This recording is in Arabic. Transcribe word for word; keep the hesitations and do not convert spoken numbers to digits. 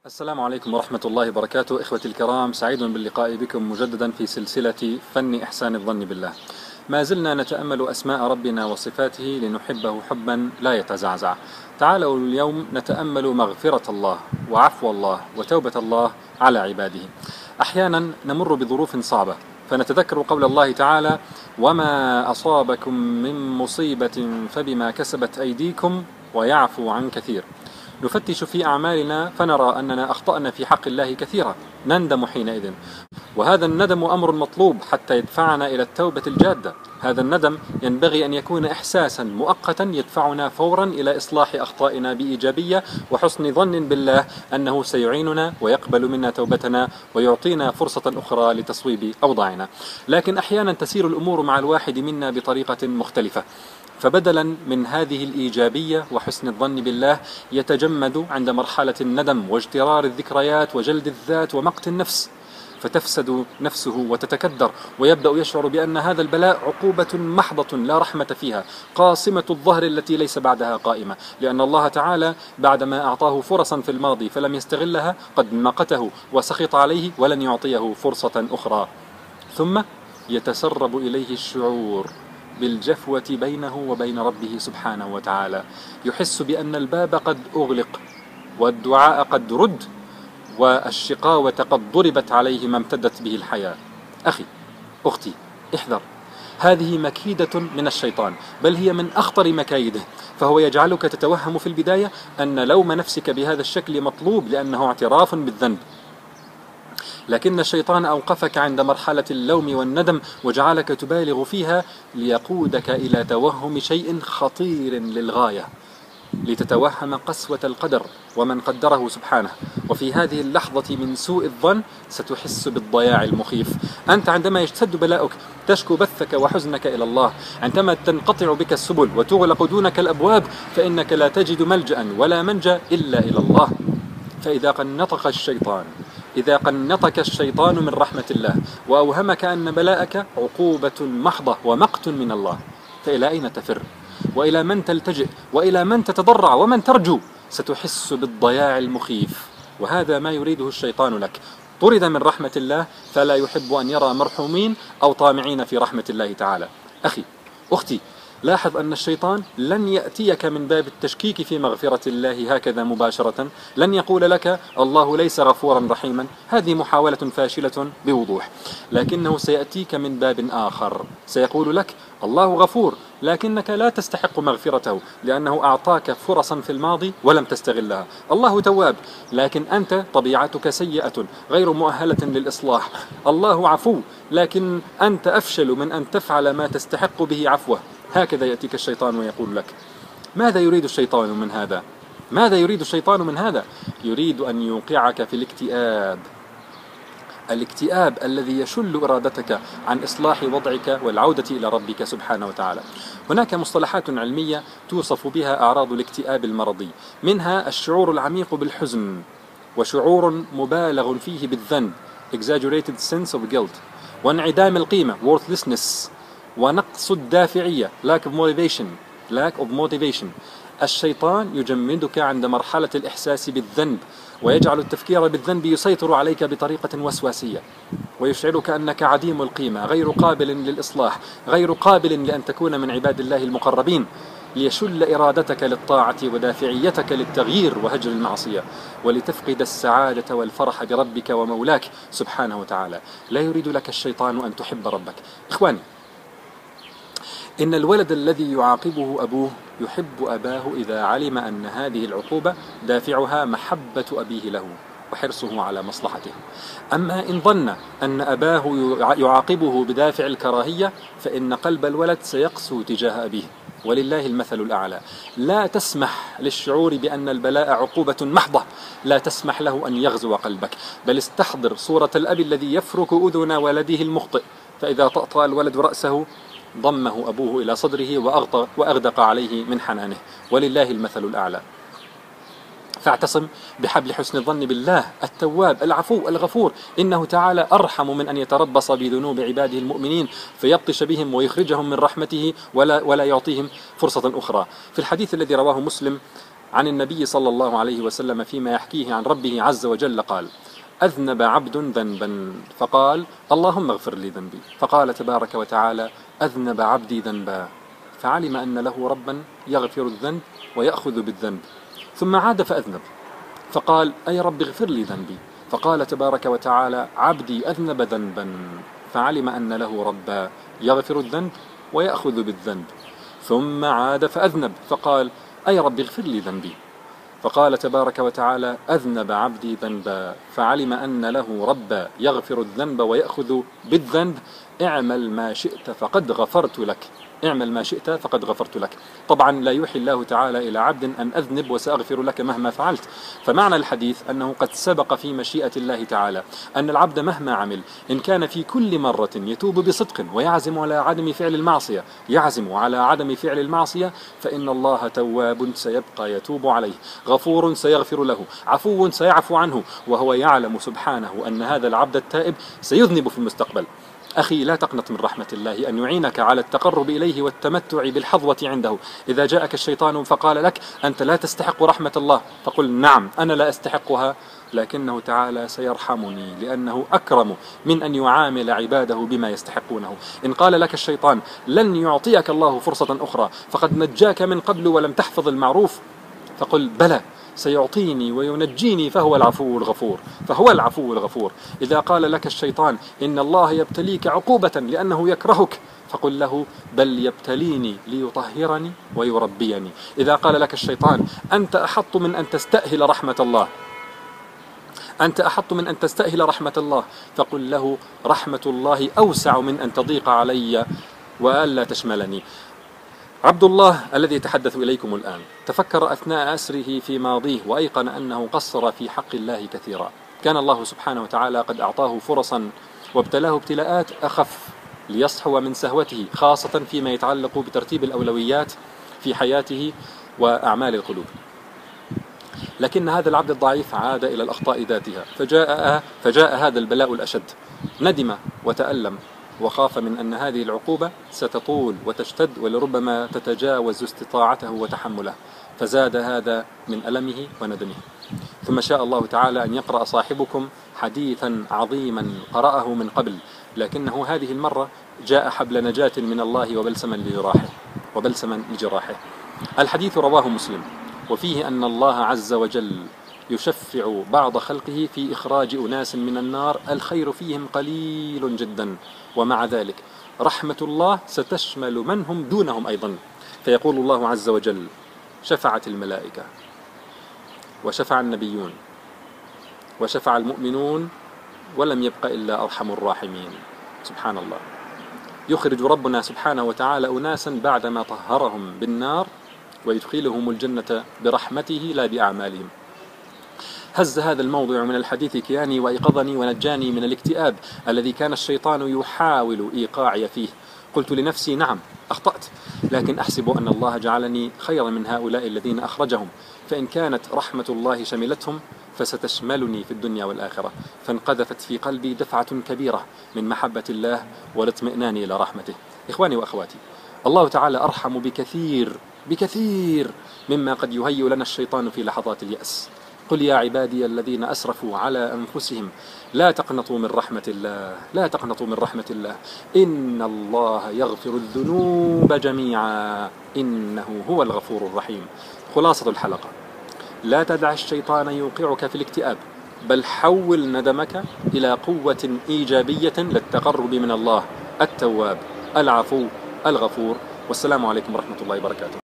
السلام عليكم ورحمة الله وبركاته. إخوتي الكرام، سعيد باللقاء بكم مجددا في سلسلة فن إحسان الظن بالله. ما زلنا نتأمل أسماء ربنا وصفاته لنحبه حبا لا يتزعزع. تعالوا اليوم نتأمل مغفرة الله وعفو الله وتوبة الله على عباده. أحيانا نمر بظروف صعبة فنتذكر قول الله تعالى: وما أصابكم من مصيبة فبما كسبت أيديكم ويعفو عن كثير. نفتش في أعمالنا فنرى أننا أخطأنا في حق الله كثيرا، نندم حينئذ، وهذا الندم أمر مطلوب حتى يدفعنا إلى التوبة الجادة. هذا الندم ينبغي أن يكون إحساسا مؤقتا يدفعنا فورا إلى إصلاح أخطائنا بإيجابية وحسن ظن بالله أنه سيعيننا ويقبل منا توبتنا ويعطينا فرصة أخرى لتصويب أوضاعنا. لكن أحيانا تسير الأمور مع الواحد منا بطريقة مختلفة، فبدلا من هذه الإيجابية وحسن الظن بالله يتجمد عند مرحلة الندم واجترار الذكريات وجلد الذات ومقت النفس، فتفسد نفسه وتتكدر ويبدأ يشعر بأن هذا البلاء عقوبة محضة لا رحمة فيها، قاصمة الظهر التي ليس بعدها قائمة، لأن الله تعالى بعدما أعطاه فرصا في الماضي فلم يستغلها قد مقته وسخط عليه ولن يعطيه فرصة أخرى. ثم يتسرب إليه الشعور بالجفوة بينه وبين ربه سبحانه وتعالى، يحس بأن الباب قد أغلق والدعاء قد رد والشقاوة قد ضربت عليه ما امتدت به الحياة. أخي، أختي، احذر، هذه مكيدة من الشيطان، بل هي من أخطر مكايده، فهو يجعلك تتوهم في البداية أن لوم نفسك بهذا الشكل مطلوب لأنه اعتراف بالذنب، لكن الشيطان أوقفك عند مرحلة اللوم والندم وجعلك تبالغ فيها ليقودك إلى توهم شيء خطير للغاية، لتتوهم قسوة القدر ومن قدره سبحانه. وفي هذه اللحظة من سوء الظن ستحس بالضياع المخيف. أنت عندما يشتد بلاؤك تشكو بثك وحزنك إلى الله، عندما تنقطع بك السبل وتغلق دونك الأبواب فإنك لا تجد ملجأ ولا منجأ إلا إلى الله. فإذا قنطك الشيطان إذا قنطك الشيطان من رحمة الله وأوهمك أن بلاءك عقوبة محضة ومقت من الله، فإلى أين تفر؟ وإلى من تلتجئ؟ وإلى من تتضرع؟ ومن ترجو؟ ستحس بالضياع المخيف، وهذا ما يريده الشيطان لك. طرد من رحمة الله فلا يحب أن يرى مرحومين أو طامعين في رحمة الله تعالى. أخي، أختي، لاحظ أن الشيطان لن يأتيك من باب التشكيك في مغفرة الله هكذا مباشرة، لن يقول لك الله ليس غفورا رحيما، هذه محاولة فاشلة بوضوح، لكنه سيأتيك من باب آخر، سيقول لك الله غفور لكنك لا تستحق مغفرته لأنه أعطاك فرصا في الماضي ولم تستغلها. الله تواب لكن أنت طبيعتك سيئة غير مؤهلة للإصلاح. الله عفو لكن أنت أفشل من أن تفعل ما تستحق به عفوه. هكذا يأتيك الشيطان ويقول لك. ماذا يريد الشيطان من هذا؟ ماذا يريد الشيطان من هذا؟ يريد أن يوقعك في الاكتئاب، الاكتئاب الذي يشل إرادتك عن إصلاح وضعك والعودة إلى ربك سبحانه وتعالى. هناك مصطلحات علمية توصف بها أعراض الاكتئاب المرضي، منها الشعور العميق بالحزن، وشعور مبالغ فيه بالذنب exaggerated sense of guilt، وانعدام القيمة worthlessness، ونقص الدافعية lack of motivation lack of motivation. الشيطان يجمدك عند مرحلة الإحساس بالذنب ويجعل التفكير بالذنب يسيطر عليك بطريقة وسواسية، ويشعرك أنك عديم القيمة، غير قابل للإصلاح، غير قابل لأن تكون من عباد الله المقربين، ليشل إرادتك للطاعة ودافعيتك للتغيير وهجر المعصية، ولتفقد السعادة والفرح بربك ومولاك سبحانه وتعالى. لا يريد لك الشيطان أن تحب ربك. إخواني، إن الولد الذي يعاقبه أبوه يحب أباه إذا علم أن هذه العقوبة دافعها محبة أبيه له وحرصه على مصلحته. أما إن ظن أن أباه يعاقبه بدافع الكراهية فإن قلب الولد سيقسو تجاه أبيه، ولله المثل الأعلى. لا تسمح للشعور بأن البلاء عقوبة محضة، لا تسمح له أن يغزو قلبك، بل استحضر صورة الأب الذي يفرك أذن ولده المخطئ، فإذا طأطأ الولد رأسه ضمه أبوه إلى صدره وأغدق عليه من حنانه، ولله المثل الأعلى. فاعتصم بحبل حسن الظن بالله التواب العفو الغفور، إنه تعالى أرحم من أن يتربص بذنوب عباده المؤمنين فيبطش بهم ويخرجهم من رحمته ولا, ولا يعطيهم فرصة أخرى. في الحديث الذي رواه مسلم عن النبي صلى الله عليه وسلم فيما يحكيه عن ربه عز وجل قال: أذنب عبد ذنبا فقال: اللهم اغفر لي ذنبي، فقال تبارك وتعالى: أذنب عبدي ذنبا، فعلم أن له ربا يغفر الذنب ويأخذ بالذنب، ثم عاد فأذنب فقال: أي رب اغفر لي ذنبي، فقال تبارك وتعالى: عبدي أذنب ذنبا، فعلم أن له ربا يغفر الذنب ويأخذ بالذنب، ثم عاد فأذنب فقال: أي رب اغفر لي ذنبي، فقال تبارك وتعالى: أذنب عبدي ذنبا، فعلم أن له ربا يغفر الذنب ويأخذ بالذنب، اعمل ما شئت فقد غفرت لك، اعمل ما شئت فقد غفرت لك. طبعا لا يوحي الله تعالى إلى عبد أن أذنب وسأغفر لك مهما فعلت، فمعنى الحديث أنه قد سبق في مشيئة الله تعالى أن العبد مهما عمل إن كان في كل مرة يتوب بصدق ويعزم على عدم فعل المعصية يعزم على عدم فعل المعصية فإن الله تواب سيبقى يتوب عليه، غفور سيغفر له، عفو سيعفو عنه، وهو يعلم سبحانه أن هذا العبد التائب سيذنب في المستقبل. أخي لا تقنط من رحمة الله أن يعينك على التقرب إليه والتمتع بالحظوة عنده. إذا جاءك الشيطان فقال لك: أنت لا تستحق رحمة الله، فقل: نعم أنا لا أستحقها، لكنه تعالى سيرحمني لأنه أكرم من أن يعامل عباده بما يستحقونه. إن قال لك الشيطان: لن يعطيك الله فرصة أخرى فقد نجاك من قبل ولم تحفظ المعروف، فقل: بلى سيعطيني وينجيني، فهو العفو الغفور فهو العفو الغفور. إذا قال لك الشيطان: إن الله يبتليك عقوبة لأنه يكرهك، فقل له: بل يبتليني ليطهرني ويربيني. إذا قال لك الشيطان: أنت أحط من أن تستأهل رحمة الله أنت أحط من أن تستأهل رحمة الله، فقل له: رحمة الله أوسع من أن تضيق علي وألا تشملني. عبد الله الذي يتحدث إليكم الآن تفكر أثناء أسره في ماضيه وأيقن أنه قصر في حق الله كثيرا. كان الله سبحانه وتعالى قد أعطاه فرصا وابتلاه ابتلاءات أخف ليصحو من سهوته، خاصة فيما يتعلق بترتيب الأولويات في حياته وأعمال القلوب. لكن هذا العبد الضعيف عاد إلى الأخطاء ذاتها، فجاء, فجاء هذا البلاء الأشد، ندم وتألم وخاف من أن هذه العقوبة ستطول وتشتد ولربما تتجاوز استطاعته وتحمله، فزاد هذا من ألمه وندمه. ثم شاء الله تعالى أن يقرأ صاحبكم حديثا عظيما قرأه من قبل، لكنه هذه المرة جاء حبل نجاة من الله وبلسما لجراحه وبلسما لجراحه. الحديث رواه مسلم، وفيه أن الله عز وجل يشفع بعض خلقه في إخراج أناس من النار الخير فيهم قليل جدا، ومع ذلك رحمة الله ستشمل من هم دونهم أيضا، فيقول الله عز وجل: شفعت الملائكة وشفع النبيون وشفع المؤمنون ولم يبق إلا أرحم الراحمين. سبحان الله، يخرج ربنا سبحانه وتعالى أناسا بعدما طهرهم بالنار ويدخلهم الجنة برحمته لا بأعمالهم. هز هذا الموضوع من الحديث كياني وإيقظني ونجاني من الاكتئاب الذي كان الشيطان يحاول إيقاعي فيه. قلت لنفسي: نعم أخطأت، لكن أحسب أن الله جعلني خيرا من هؤلاء الذين أخرجهم، فإن كانت رحمة الله شملتهم فستشملني في الدنيا والآخرة. فانقذفت في قلبي دفعة كبيرة من محبة الله والاطمئنان إلى رحمته. إخواني وأخواتي، الله تعالى أرحم بكثير بكثير مما قد يهيئ لنا الشيطان في لحظات اليأس. قل يا عبادي الذين أسرفوا على أنفسهم لا تقنطوا من رحمة الله لا تقنطوا من رحمة الله إن الله يغفر الذنوب جميعا إنه هو الغفور الرحيم. خلاصة الحلقة: لا تدع الشيطان يوقعك في الاكتئاب، بل حول ندمك إلى قوة إيجابية للتقرب من الله التواب العفو الغفور. والسلام عليكم ورحمة الله وبركاته.